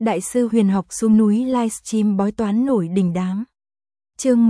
Đại sư huyền học xuống núi livestream bói toán nổi đình đám. Chương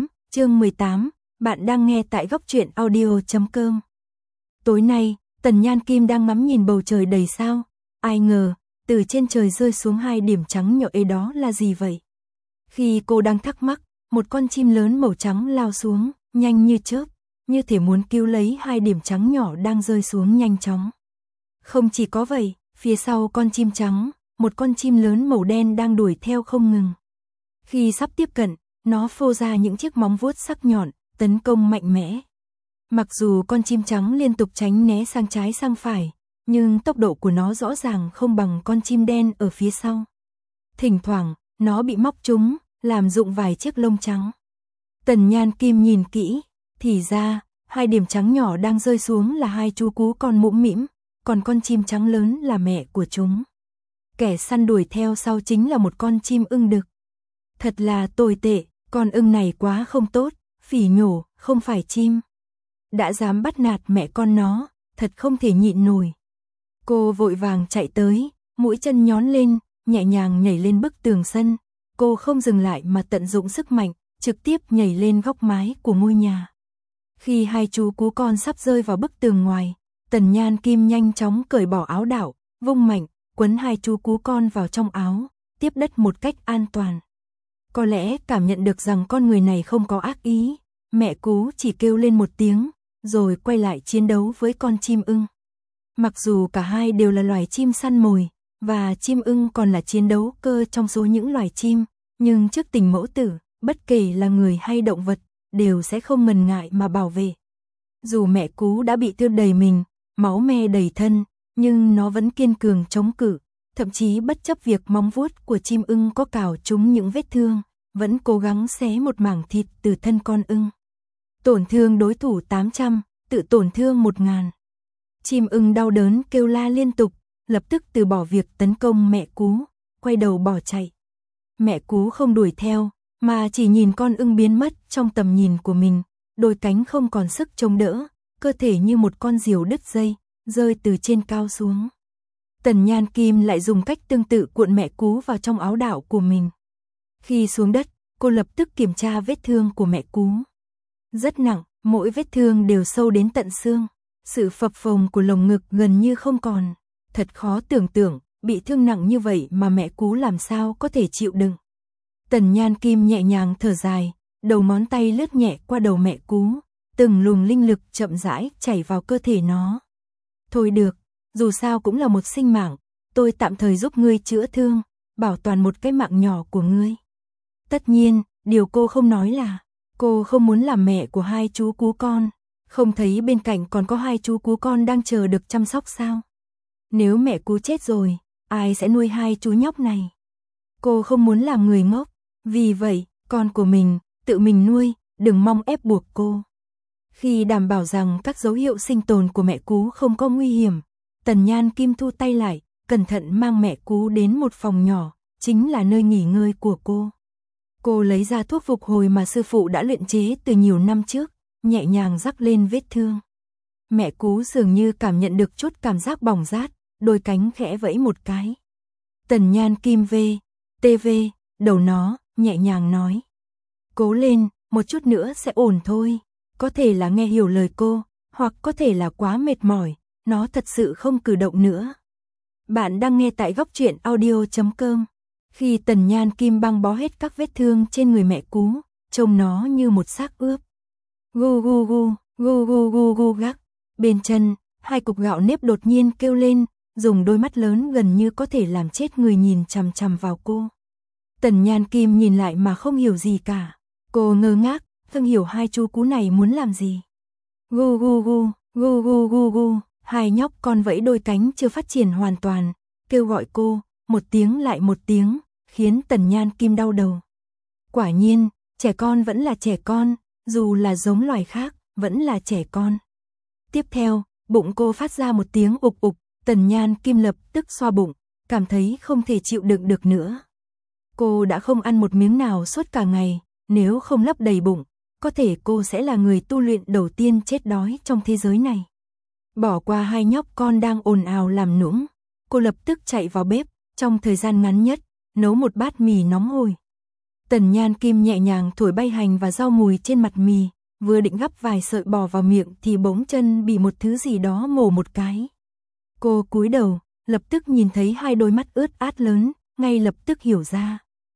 18, bạn đang nghe tại góc truyện audio.com. Tối nay, Tần Nhan Kim đang ngắm nhìn bầu trời đầy sao, ai ngờ, từ trên trời rơi xuống hai điểm trắng nhỏ ấy, đó là gì vậy? Khi cô đang thắc mắc, một con chim lớn màu trắng lao xuống, nhanh như chớp, như thể muốn cứu lấy hai điểm trắng nhỏ đang rơi xuống nhanh chóng. Không chỉ có vậy, phía sau con chim trắng, một con chim lớn màu đen đang đuổi theo không ngừng. Khi sắp tiếp cận, nó phô ra những chiếc móng vuốt sắc nhọn, tấn công mạnh mẽ. Mặc dù con chim trắng liên tục tránh né sang trái sang phải, nhưng tốc độ của nó rõ ràng không bằng con chim đen ở phía sau. Thỉnh thoảng, nó bị móc trúng, làm rụng vài chiếc lông trắng. Tần Nhan Kim nhìn kỹ, thì ra, hai điểm trắng nhỏ đang rơi xuống là hai chú cú con mũm mĩm, còn con chim trắng lớn là mẹ của chúng. Kẻ săn đuổi theo sau chính là một con chim ưng đực. Thật là tồi tệ, con ưng này quá không tốt, phỉ nhổ, không phải chim. Đã dám bắt nạt mẹ con nó, thật không thể nhịn nổi. Cô vội vàng chạy tới, mũi chân nhón lên, nhẹ nhàng nhảy lên bức tường sân. Cô không dừng lại mà tận dụng sức mạnh, trực tiếp nhảy lên góc mái của ngôi nhà. Khi hai chú cú con sắp rơi vào bức tường ngoài, Tần Nhan Kim nhanh chóng cởi bỏ áo đạo, vung mạnh, quấn hai chú cú con vào trong áo, tiếp đất một cách an toàn. Có lẽ cảm nhận được rằng con người này không có ác ý, mẹ cú chỉ kêu lên một tiếng, rồi quay lại chiến đấu với con chim ưng. Mặc dù cả hai đều là loài chim săn mồi, và chim ưng còn là chiến đấu cơ trong số những loài chim, nhưng trước tình mẫu tử, bất kể là người hay động vật, đều sẽ không ngần ngại mà bảo vệ. Dù mẹ cú đã bị thương đầy mình, máu me đầy thân, nhưng nó vẫn kiên cường chống cự, thậm chí bất chấp việc móng vuốt của chim ưng có cào trúng những vết thương, vẫn cố gắng xé một mảng thịt từ thân con ưng. Tổn thương đối thủ 800, tự tổn thương 1000. Chim ưng đau đớn kêu la liên tục, lập tức từ bỏ việc tấn công mẹ cú, quay đầu bỏ chạy. Mẹ cú không đuổi theo, mà chỉ nhìn con ưng biến mất trong tầm nhìn của mình, đôi cánh không còn sức chống đỡ, cơ thể như một con diều đứt dây, rơi từ trên cao xuống. Tần Nhan Kim lại dùng cách tương tự cuộn mẹ cú vào trong áo đạo của mình. Khi xuống đất, cô lập tức kiểm tra vết thương của mẹ cú. Rất nặng, mỗi vết thương đều sâu đến tận xương. Sự phập phồng của lồng ngực gần như không còn. Thật khó tưởng tượng, bị thương nặng như vậy mà mẹ cú làm sao có thể chịu đựng. Tần Nhan Kim nhẹ nhàng thở dài, đầu ngón tay lướt nhẹ qua đầu mẹ cú, từng luồng linh lực chậm rãi chảy vào cơ thể nó. Thôi được, dù sao cũng là một sinh mạng, tôi tạm thời giúp ngươi chữa thương, bảo toàn một cái mạng nhỏ của ngươi. Tất nhiên, điều cô không nói là, cô không muốn làm mẹ của hai chú cú con, không thấy bên cạnh còn có hai chú cú con đang chờ được chăm sóc sao? Nếu mẹ cú chết rồi, ai sẽ nuôi hai chú nhóc này? Cô không muốn làm người ngốc, vì vậy, con của mình, tự mình nuôi, đừng mong ép buộc cô. Khi đảm bảo rằng các dấu hiệu sinh tồn của mẹ cú không có nguy hiểm, Tần Nhan Kim thu tay lại, cẩn thận mang mẹ cú đến một phòng nhỏ, chính là nơi nghỉ ngơi của cô. Cô lấy ra thuốc phục hồi mà sư phụ đã luyện chế từ nhiều năm trước, nhẹ nhàng rắc lên vết thương. Mẹ cú dường như cảm nhận được chút cảm giác bỏng rát, đôi cánh khẽ vẫy một cái. Tần Nhan Kim TV, đầu nó, nhẹ nhàng nói. Cố lên, một chút nữa sẽ ổn thôi. Có thể là nghe hiểu lời cô, hoặc có thể là quá mệt mỏi, nó thật sự không cử động nữa. Bạn đang nghe tại góc truyện audio.com. Khi Tần Nhan Kim băng bó hết các vết thương trên người mẹ cú, trông nó như một xác ướp. Gu gu gu, gu gu gu gu gắc. Bên chân, hai cục gạo nếp đột nhiên kêu lên, dùng đôi mắt lớn gần như có thể làm chết người nhìn chằm chằm vào cô. Tần Nhan Kim nhìn lại mà không hiểu gì cả. Cô ngơ ngác, không hiểu hai chú cú này muốn làm gì. Gu gu gu, gu gu gu gu, hai nhóc con vẫy đôi cánh chưa phát triển hoàn toàn, kêu gọi cô, một tiếng lại một tiếng, khiến Tần Nhan Kim đau đầu. Quả nhiên, trẻ con vẫn là trẻ con, dù là giống loài khác, vẫn là trẻ con. Tiếp theo, bụng cô phát ra một tiếng ục ục, Tần Nhan Kim lập tức xoa bụng, cảm thấy không thể chịu đựng được nữa. Cô đã không ăn một miếng nào suốt cả ngày, nếu không lấp đầy bụng, có thể cô sẽ là người tu luyện đầu tiên chết đói trong thế giới này. Bỏ qua hai nhóc con đang ồn ào làm nũng, cô lập tức chạy vào bếp, trong thời gian ngắn nhất, nấu một bát mì nóng hổi. Tần Nhan Kim nhẹ nhàng thổi bay hành và rau mùi trên mặt mì, vừa định gắp vài sợi bỏ vào miệng thì bỗng chân bị một thứ gì đó mổ một cái. Cô cúi đầu, lập tức nhìn thấy hai đôi mắt ướt át lớn, ngay lập tức hiểu ra.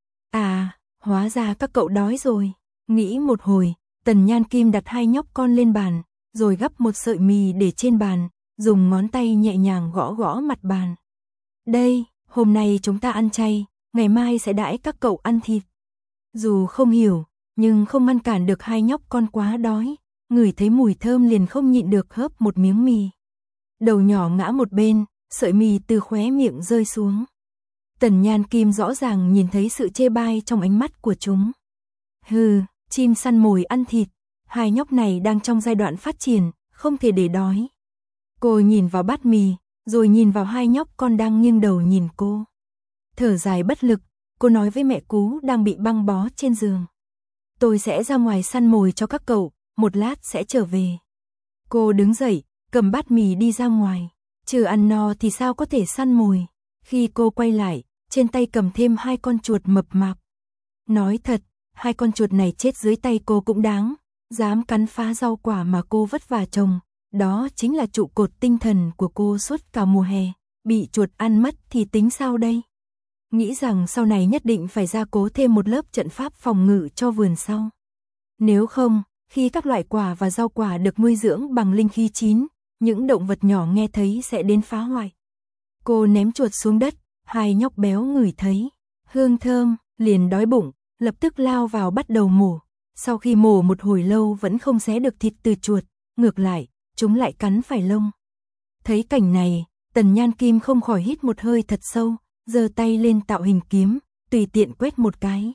À, hóa ra các cậu đói rồi. Nghĩ một hồi, Tần Nhan Kim đặt hai nhóc con lên bàn, rồi gắp một sợi mì để trên bàn, dùng ngón tay nhẹ nhàng gõ gõ mặt bàn. Đây, hôm nay chúng ta ăn chay, ngày mai sẽ đãi các cậu ăn thịt. Dù không hiểu, nhưng không ngăn cản được hai nhóc con quá đói, ngửi thấy mùi thơm liền không nhịn được hớp một miếng mì. Đầu nhỏ ngã một bên, sợi mì từ khóe miệng rơi xuống. Tần Nhan Kim rõ ràng nhìn thấy sự chê bai trong ánh mắt của chúng. Hừ, chim săn mồi ăn thịt, hai nhóc này đang trong giai đoạn phát triển, không thể để đói. Cô nhìn vào bát mì, rồi nhìn vào hai nhóc con đang nghiêng đầu nhìn cô. Thở dài bất lực, cô nói với mẹ Cú đang bị băng bó trên giường. Tôi sẽ ra ngoài săn mồi cho các cậu, một lát sẽ trở về. Cô đứng dậy, cầm bát mì đi ra ngoài. Chưa ăn no thì sao có thể săn mồi. Khi cô quay lại, trên tay cầm thêm hai con chuột mập mạp. Nói thật, hai con chuột này chết dưới tay cô cũng đáng, dám cắn phá rau quả mà cô vất vả trồng. Đó chính là trụ cột tinh thần của cô suốt cả mùa hè. Bị chuột ăn mất thì tính sao đây? Nghĩ rằng sau này nhất định phải gia cố thêm một lớp trận pháp phòng ngự cho vườn sau. Nếu không, khi các loại quả và rau quả được nuôi dưỡng bằng linh khí chín, những động vật nhỏ nghe thấy sẽ đến phá hoại. Cô ném chuột xuống đất, hai nhóc béo ngửi thấy hương thơm, liền đói bụng, lập tức lao vào bắt đầu mổ. Sau khi mổ một hồi lâu vẫn không xé được thịt từ chuột, ngược lại, chúng lại cắn phải lông. Thấy cảnh này, Tần Nhan Kim không khỏi hít một hơi thật sâu, giơ tay lên tạo hình kiếm, tùy tiện quét một cái.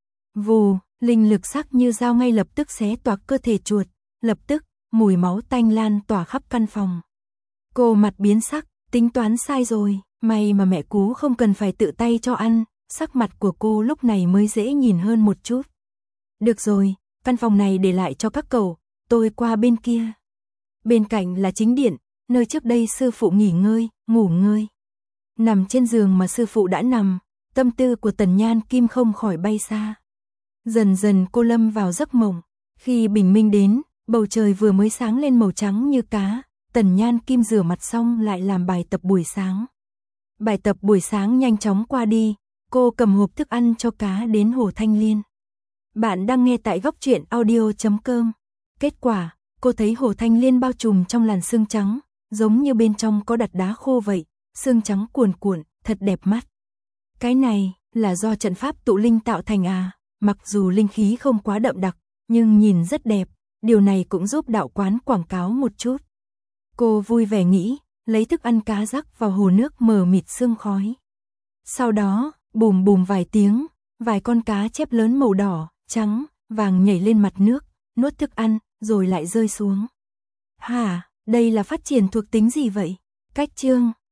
Vù, linh lực sắc như dao ngay lập tức xé toạc cơ thể chuột, lập tức, mùi máu tanh lan tỏa khắp căn phòng. Cô mặt biến sắc, tính toán sai rồi, may mà mẹ Cú không cần phải tự tay cho ăn, sắc mặt của cô lúc này mới dễ nhìn hơn một chút. Được rồi, căn phòng này để lại cho các cậu, tôi qua bên kia. Bên cạnh là chính điện, nơi trước đây sư phụ nghỉ ngơi, ngủ ngơi. Nằm trên giường mà sư phụ đã nằm, tâm tư của Tần Nhan Kim không khỏi bay xa. Dần dần cô lâm vào giấc mộng, khi bình minh đến, bầu trời vừa mới sáng lên màu trắng như cá, Tần Nhan Kim rửa mặt xong lại làm bài tập buổi sáng. Bài tập buổi sáng nhanh chóng qua đi, cô cầm hộp thức ăn cho cá đến Hồ Thanh Liên. Bạn đang nghe tại góc truyện audio.com. Kết quả, cô thấy Hồ Thanh Liên bao trùm trong làn sương trắng, giống như bên trong có đặt đá khô vậy, sương trắng cuồn cuộn, thật đẹp mắt. Cái này là do trận pháp tụ linh tạo thành à, mặc dù linh khí không quá đậm đặc, nhưng nhìn rất đẹp, điều này cũng giúp đạo quán quảng cáo một chút. Cô vui vẻ nghĩ, lấy thức ăn cá rắc vào hồ nước mờ mịt sương khói. Sau đó, bùm bùm vài tiếng, vài con cá chép lớn màu đỏ, trắng, vàng nhảy lên mặt nước, nuốt thức ăn, rồi lại rơi xuống. Hả, đây là phát triển thuộc tính gì vậy? Cách chương